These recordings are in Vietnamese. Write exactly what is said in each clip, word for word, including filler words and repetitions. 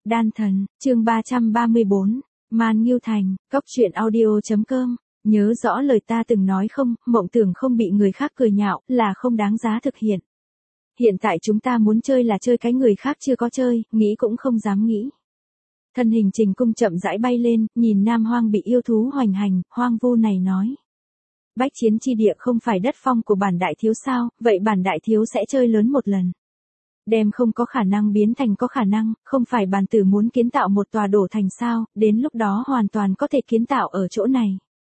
Đan thần, chương ba trăm ba mươi bốn, Man Ngưu Thành, Cốc truyện audio chấm com. Nhớ rõ lời ta từng nói không, mộng tưởng không bị người khác cười nhạo, là không đáng giá thực hiện. Hiện tại chúng ta muốn chơi là chơi cái người khác chưa có chơi, nghĩ cũng không dám nghĩ. Thân hình Trình Cung chậm rãi bay lên, nhìn Nam Hoang bị yêu thú hoành hành, hoang vu này nói. Bách chiến chi địa không phải đất phong của bản đại thiếu sao, vậy bản đại thiếu sẽ chơi lớn một lần. Đem không có khả năng biến thành có khả năng, không phải bản tử muốn kiến tạo một tòa đổ thành sao, đến lúc đó hoàn toàn có thể kiến tạo ở chỗ này.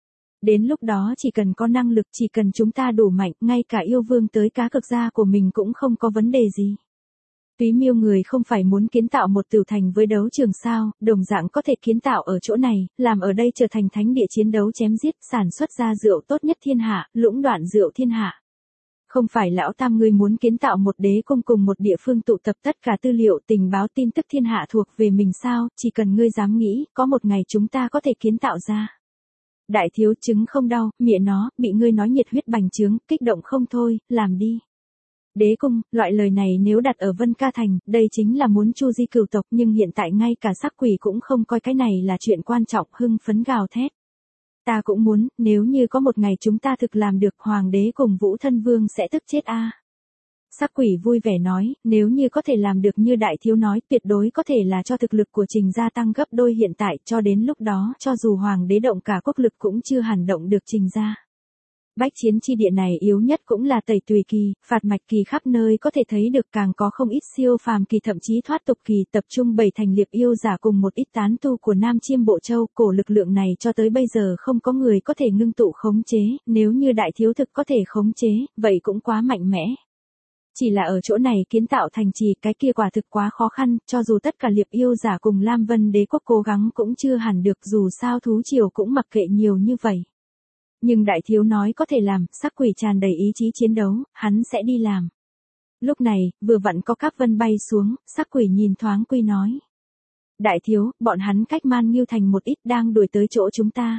Đến lúc đó chỉ cần có năng lực, chỉ cần chúng ta đủ mạnh, ngay cả yêu vương tới cá cực gia của mình cũng không có vấn đề gì. Túy Miêu người không phải muốn kiến tạo một tiểu thành với đấu trường sao, đồng dạng có thể kiến tạo ở chỗ này, làm ở đây trở thành thánh địa chiến đấu chém giết, sản xuất ra rượu tốt nhất thiên hạ, lũng đoạn rượu thiên hạ. Không phải lão tam ngươi muốn kiến tạo một đế cung cùng một địa phương tụ tập tất cả tư liệu tình báo tin tức thiên hạ thuộc về mình sao, chỉ cần ngươi dám nghĩ, có một ngày chúng ta có thể kiến tạo ra. Đại thiếu chứng không đau, miệng nó, bị ngươi nói nhiệt huyết bành trướng, kích động không thôi, làm đi. Đế cung, loại lời này nếu đặt ở Vân Ca Thành, đây chính là muốn chu di cửu tộc, nhưng hiện tại ngay cả sắc quỷ cũng không coi cái này là chuyện quan trọng, hưng phấn gào thét. Ta cũng muốn, nếu như có một ngày chúng ta thực làm được, hoàng đế cùng Vũ Thân Vương sẽ tức chết a. Sắc quỷ vui vẻ nói, nếu như có thể làm được như đại thiếu nói, tuyệt đối có thể là cho thực lực của Trình gia tăng gấp đôi hiện tại, cho đến lúc đó, cho dù hoàng đế động cả quốc lực cũng chưa hẳn động được Trình gia. Bách chiến chi địa này yếu nhất cũng là tẩy tùy kỳ, phạt mạch kỳ khắp nơi có thể thấy được, càng có không ít siêu phàm kỳ thậm chí thoát tục kỳ, tập trung bảy thành liệp yêu giả cùng một ít tán tu của Nam Chiêm Bộ Châu, cổ lực lượng này cho tới bây giờ không có người có thể ngưng tụ khống chế, nếu như đại thiếu thực có thể khống chế, vậy cũng quá mạnh mẽ. Chỉ là ở chỗ này kiến tạo thành trì, cái kia quả thực quá khó khăn, cho dù tất cả liệp yêu giả cùng Lam Vân Đế quốc cố gắng cũng chưa hẳn được, dù sao thú triều cũng mặc kệ nhiều như vậy. Nhưng đại thiếu nói có thể làm, sắc quỷ tràn đầy ý chí chiến đấu, hắn sẽ đi làm. Lúc này, vừa vặn có các vân bay xuống, sắc quỷ nhìn thoáng Quy nói. Đại thiếu, bọn hắn cách Man Ngưu Thành một ít đang đuổi tới chỗ chúng ta.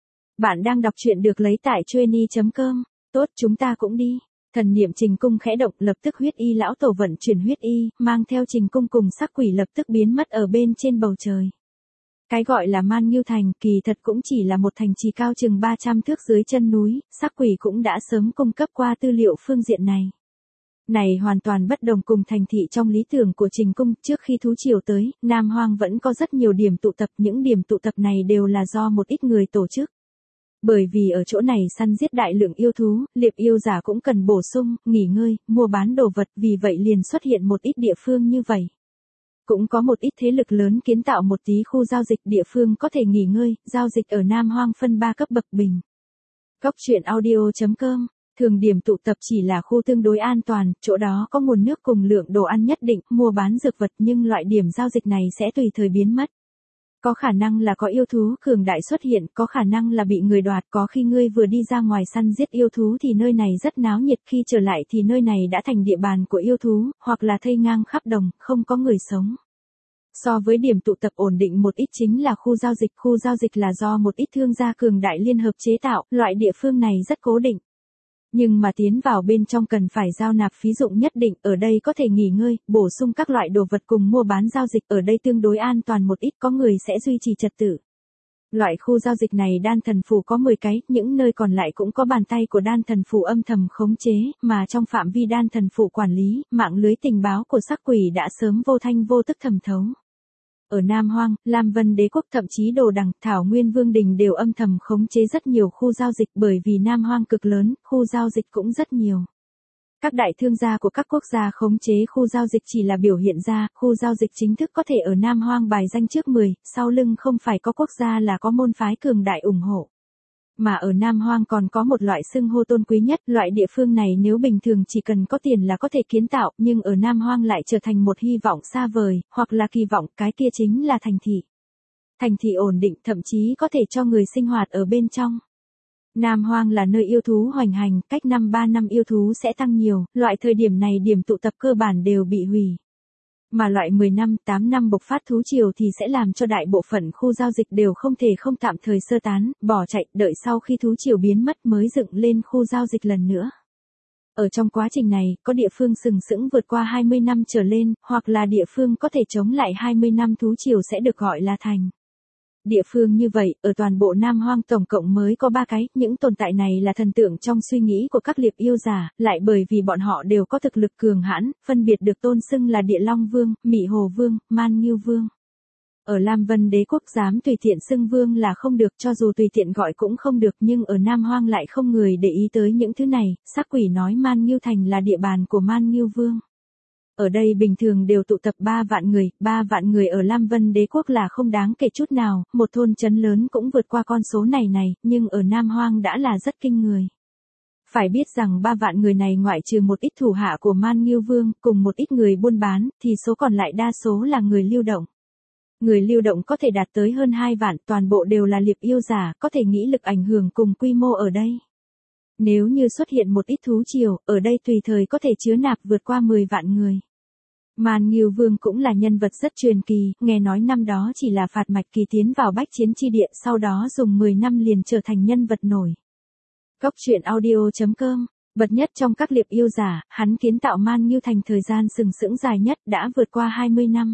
Bạn đang đọc truyện được lấy tại chueny chấm com, tốt chúng ta cũng đi. Thần niệm Trình Cung khẽ động, lập tức huyết y lão tổ vận chuyển huyết y, mang theo Trình Cung cùng sắc quỷ lập tức biến mất ở bên trên bầu trời. Cái gọi là Man Ngưu Thành, kỳ thật cũng chỉ là một thành trì cao chừng ba trăm thước dưới chân núi, sắc quỷ cũng đã sớm cung cấp qua tư liệu phương diện này. Này hoàn toàn bất đồng cùng thành thị trong lý tưởng của Trình Cung, trước khi thú triều tới, Nam Hoang vẫn có rất nhiều điểm tụ tập, những điểm tụ tập này đều là do một ít người tổ chức. Bởi vì ở chỗ này săn giết đại lượng yêu thú, liệp yêu giả cũng cần bổ sung, nghỉ ngơi, mua bán đồ vật, vì vậy liền xuất hiện một ít địa phương như vậy. Cũng có một ít thế lực lớn kiến tạo một tí khu giao dịch, địa phương có thể nghỉ ngơi, giao dịch ở Nam Hoang phân ba cấp bậc bình. Cốc truyện audio chấm com, thường điểm tụ tập chỉ là khu tương đối an toàn, chỗ đó có nguồn nước cùng lượng đồ ăn nhất định, mua bán dược vật, nhưng loại điểm giao dịch này sẽ tùy thời biến mất. Có khả năng là có yêu thú cường đại xuất hiện, có khả năng là bị người đoạt, có khi ngươi vừa đi ra ngoài săn giết yêu thú thì nơi này rất náo nhiệt, khi trở lại thì nơi này đã thành địa bàn của yêu thú, hoặc là thây ngang khắp đồng, không có người sống. So với điểm tụ tập ổn định một ít chính là khu giao dịch, khu giao dịch là do một ít thương gia cường đại liên hợp chế tạo, loại địa phương này rất cố định. Nhưng mà tiến vào bên trong cần phải giao nạp phí dụng nhất định, ở đây có thể nghỉ ngơi, bổ sung các loại đồ vật cùng mua bán giao dịch, ở đây tương đối an toàn một ít, có người sẽ duy trì trật tự. Loại khu giao dịch này đan thần phủ có mười cái, những nơi còn lại cũng có bàn tay của đan thần phủ âm thầm khống chế, mà trong phạm vi đan thần phủ quản lý, mạng lưới tình báo của sắc quỷ đã sớm vô thanh vô tức thẩm thấu. Ở Nam Hoang, Lam Vân Đế quốc thậm chí Đồ Đằng, Thảo Nguyên Vương Đình đều âm thầm khống chế rất nhiều khu giao dịch, bởi vì Nam Hoang cực lớn, khu giao dịch cũng rất nhiều. Các đại thương gia của các quốc gia khống chế khu giao dịch chỉ là biểu hiện ra, khu giao dịch chính thức có thể ở Nam Hoang bài danh trước mười, sau lưng không phải có quốc gia là có môn phái cường đại ủng hộ. Mà ở Nam Hoang còn có một loại xưng hô tôn quý nhất, loại địa phương này nếu bình thường chỉ cần có tiền là có thể kiến tạo, nhưng ở Nam Hoang lại trở thành một hy vọng xa vời, hoặc là kỳ vọng, cái kia chính là thành thị. Thành thị ổn định, thậm chí có thể cho người sinh hoạt ở bên trong. Nam Hoang là nơi yêu thú hoành hành, cách năm ba năm yêu thú sẽ tăng nhiều, loại thời điểm này điểm tụ tập cơ bản đều bị hủy. Mà loại mười năm, tám năm bộc phát thú triều thì sẽ làm cho đại bộ phận khu giao dịch đều không thể không tạm thời sơ tán, bỏ chạy, đợi sau khi thú triều biến mất mới dựng lên khu giao dịch lần nữa. Ở trong quá trình này, có địa phương sừng sững vượt qua hai mươi năm trở lên, hoặc là địa phương có thể chống lại hai mươi năm thú triều sẽ được gọi là thành. Địa phương như vậy, ở toàn bộ Nam Hoang tổng cộng mới có ba cái, những tồn tại này là thần tượng trong suy nghĩ của các liệp yêu giả, lại bởi vì bọn họ đều có thực lực cường hãn, phân biệt được tôn xưng là Địa Long Vương, Mị Hồ Vương, Man Ngưu Vương. Ở Lam Vân Đế quốc dám tùy tiện xưng vương là không được, cho dù tùy tiện gọi cũng không được, nhưng ở Nam Hoang lại không người để ý tới những thứ này, sắc quỷ nói Man Ngưu Thành là địa bàn của Man Ngưu Vương. Ở đây bình thường đều tụ tập ba vạn người, ba vạn người ở Lam Vân Đế quốc là không đáng kể chút nào, một thôn trấn lớn cũng vượt qua con số này này, nhưng ở Nam Hoang đã là rất kinh người. Phải biết rằng ba vạn người này ngoại trừ một ít thủ hạ của Man Ngưu Vương, cùng một ít người buôn bán, thì số còn lại đa số là người lưu động. Người lưu động có thể đạt tới hơn hai vạn, toàn bộ đều là liệp yêu giả, có thể nghĩ lực ảnh hưởng cùng quy mô ở đây. Nếu như xuất hiện một ít thú triều, ở đây tùy thời có thể chứa nạp vượt qua mười vạn người. Man Ngưu Vương cũng là nhân vật rất truyền kỳ, nghe nói năm đó chỉ là phạt mạch kỳ tiến vào bách chiến chi địa, sau đó dùng mười năm liền trở thành nhân vật nổi. Cốc truyện audio chấm com, bậc nhất trong các liệp yêu giả, hắn kiến tạo Man Ngưu Thành thời gian sừng sững dài nhất đã vượt qua hai mươi năm.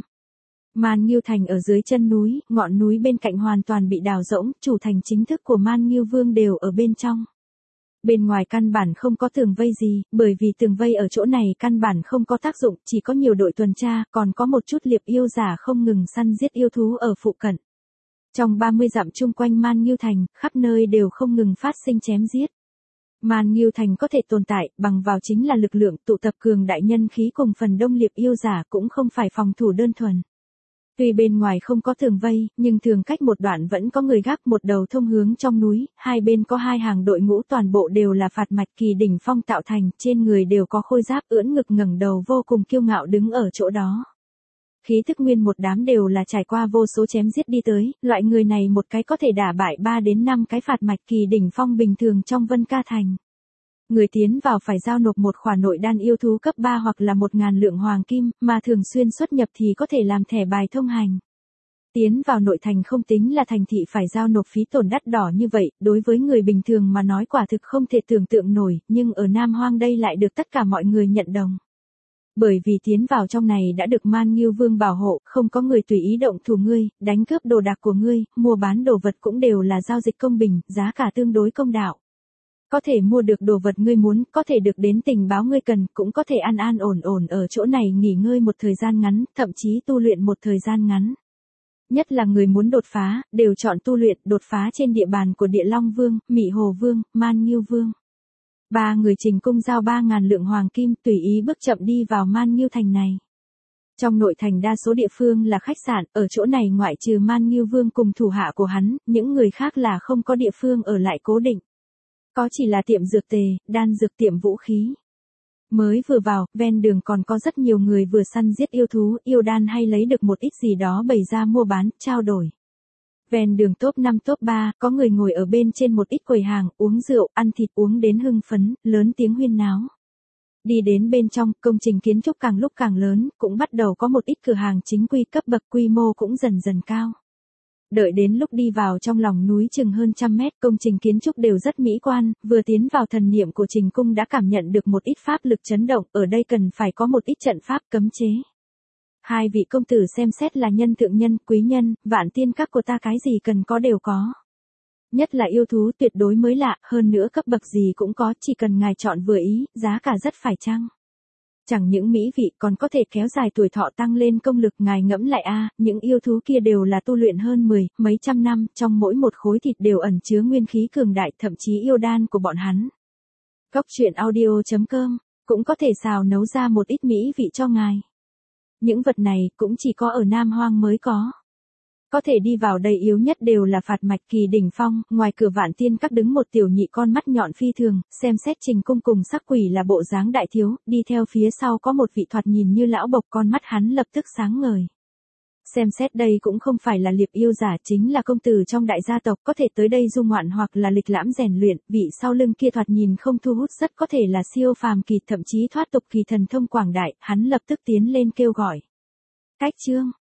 Man Ngưu Thành ở dưới chân núi, ngọn núi bên cạnh hoàn toàn bị đào rỗng, chủ thành chính thức của Man Ngưu Vương đều ở bên trong. Bên ngoài căn bản không có tường vây gì, bởi vì tường vây ở chỗ này căn bản không có tác dụng, chỉ có nhiều đội tuần tra, còn có một chút liệp yêu giả không ngừng săn giết yêu thú ở phụ cận. Trong ba mươi dặm chung quanh Man Ngưu Thành, khắp nơi đều không ngừng phát sinh chém giết. Man Ngưu Thành có thể tồn tại, bằng vào chính là lực lượng tụ tập cường đại nhân khí cùng phần đông liệp yêu giả, cũng không phải phòng thủ đơn thuần. Tuy bên ngoài không có tường vây, nhưng thường cách một đoạn vẫn có người gác, một đầu thông hướng trong núi, hai bên có hai hàng đội ngũ, toàn bộ đều là phạt mạch kỳ đỉnh phong tạo thành, trên người đều có khôi giáp, ưỡn ngực ngẩng đầu vô cùng kiêu ngạo đứng ở chỗ đó. Khí thức nguyên một đám đều là trải qua vô số chém giết đi tới, loại người này một cái có thể đả bại ba đến năm cái phạt mạch kỳ đỉnh phong bình thường trong Vân Ca Thành. Người tiến vào phải giao nộp một khoản nội đan yêu thú cấp ba hoặc là một ngàn lượng hoàng kim, mà thường xuyên xuất nhập thì có thể làm thẻ bài thông hành. Tiến vào nội thành không tính là thành thị phải giao nộp phí tổn đắt đỏ như vậy, đối với người bình thường mà nói quả thực không thể tưởng tượng nổi, nhưng ở Nam Hoang đây lại được tất cả mọi người nhận đồng. Bởi vì tiến vào trong này đã được Man Ngưu Vương bảo hộ, không có người tùy ý động thủ ngươi, đánh cướp đồ đạc của ngươi, mua bán đồ vật cũng đều là giao dịch công bình, giá cả tương đối công đạo. Có thể mua được đồ vật ngươi muốn, có thể được đến tình báo ngươi cần, cũng có thể an an ổn ổn ở chỗ này nghỉ ngơi một thời gian ngắn, thậm chí tu luyện một thời gian ngắn. Nhất là người muốn đột phá, đều chọn tu luyện, đột phá trên địa bàn của Địa Long Vương, Mị Hồ Vương, Man Ngưu Vương. Ba người Trình Cung giao ba ngàn lượng hoàng kim, tùy ý bước chậm đi vào Man Ngưu Thành này. Trong nội thành đa số địa phương là khách sạn, ở chỗ này ngoại trừ Man Ngưu Vương cùng thủ hạ của hắn, những người khác là không có địa phương ở lại cố định. Có chỉ là tiệm dược tề, đan dược, tiệm vũ khí. Mới vừa vào, ven đường còn có rất nhiều người vừa săn giết yêu thú, yêu đan hay lấy được một ít gì đó bày ra mua bán, trao đổi. Ven đường top năm top ba, có người ngồi ở bên trên một ít quầy hàng, uống rượu, ăn thịt, uống đến hưng phấn, lớn tiếng huyên náo. Đi đến bên trong, công trình kiến trúc càng lúc càng lớn, cũng bắt đầu có một ít cửa hàng chính quy cấp bậc, quy mô cũng dần dần cao. Đợi đến lúc đi vào trong lòng núi chừng hơn trăm mét, công trình kiến trúc đều rất mỹ quan, vừa tiến vào thần niệm của Trình Cung đã cảm nhận được một ít pháp lực chấn động, ở đây cần phải có một ít trận pháp cấm chế. Hai vị công tử xem xét là nhân thượng nhân, quý nhân, vạn tiên các của ta cái gì cần có đều có. Nhất là yêu thú tuyệt đối mới lạ, hơn nữa cấp bậc gì cũng có, chỉ cần ngài chọn vừa ý, giá cả rất phải chăng. Chẳng những mỹ vị còn có thể kéo dài tuổi thọ, tăng lên công lực, ngài ngẫm lại a, những yêu thú kia đều là tu luyện hơn mười, mấy trăm năm, trong mỗi một khối thịt đều ẩn chứa nguyên khí cường đại, thậm chí yêu đan của bọn hắn. Cốc truyện audio chấm com, cũng có thể xào nấu ra một ít mỹ vị cho ngài. Những vật này cũng chỉ có ở Nam Hoang mới có. Có thể đi vào đây yếu nhất đều là phạt mạch kỳ đỉnh phong, ngoài cửa vạn tiên các đứng một tiểu nhị con mắt nhọn phi thường, xem xét Trình Cung cùng sắc quỷ là bộ dáng đại thiếu, đi theo phía sau có một vị thoạt nhìn như lão bộc, con mắt hắn lập tức sáng ngời. Xem xét đây cũng không phải là liệp yêu giả, chính là công tử trong đại gia tộc, có thể tới đây du ngoạn hoặc là lịch lãm rèn luyện, vị sau lưng kia thoạt nhìn không thu hút, rất có thể là siêu phàm kỳ, thậm chí thoát tục kỳ, thần thông quảng đại, hắn lập tức tiến lên kêu gọi. Cách chương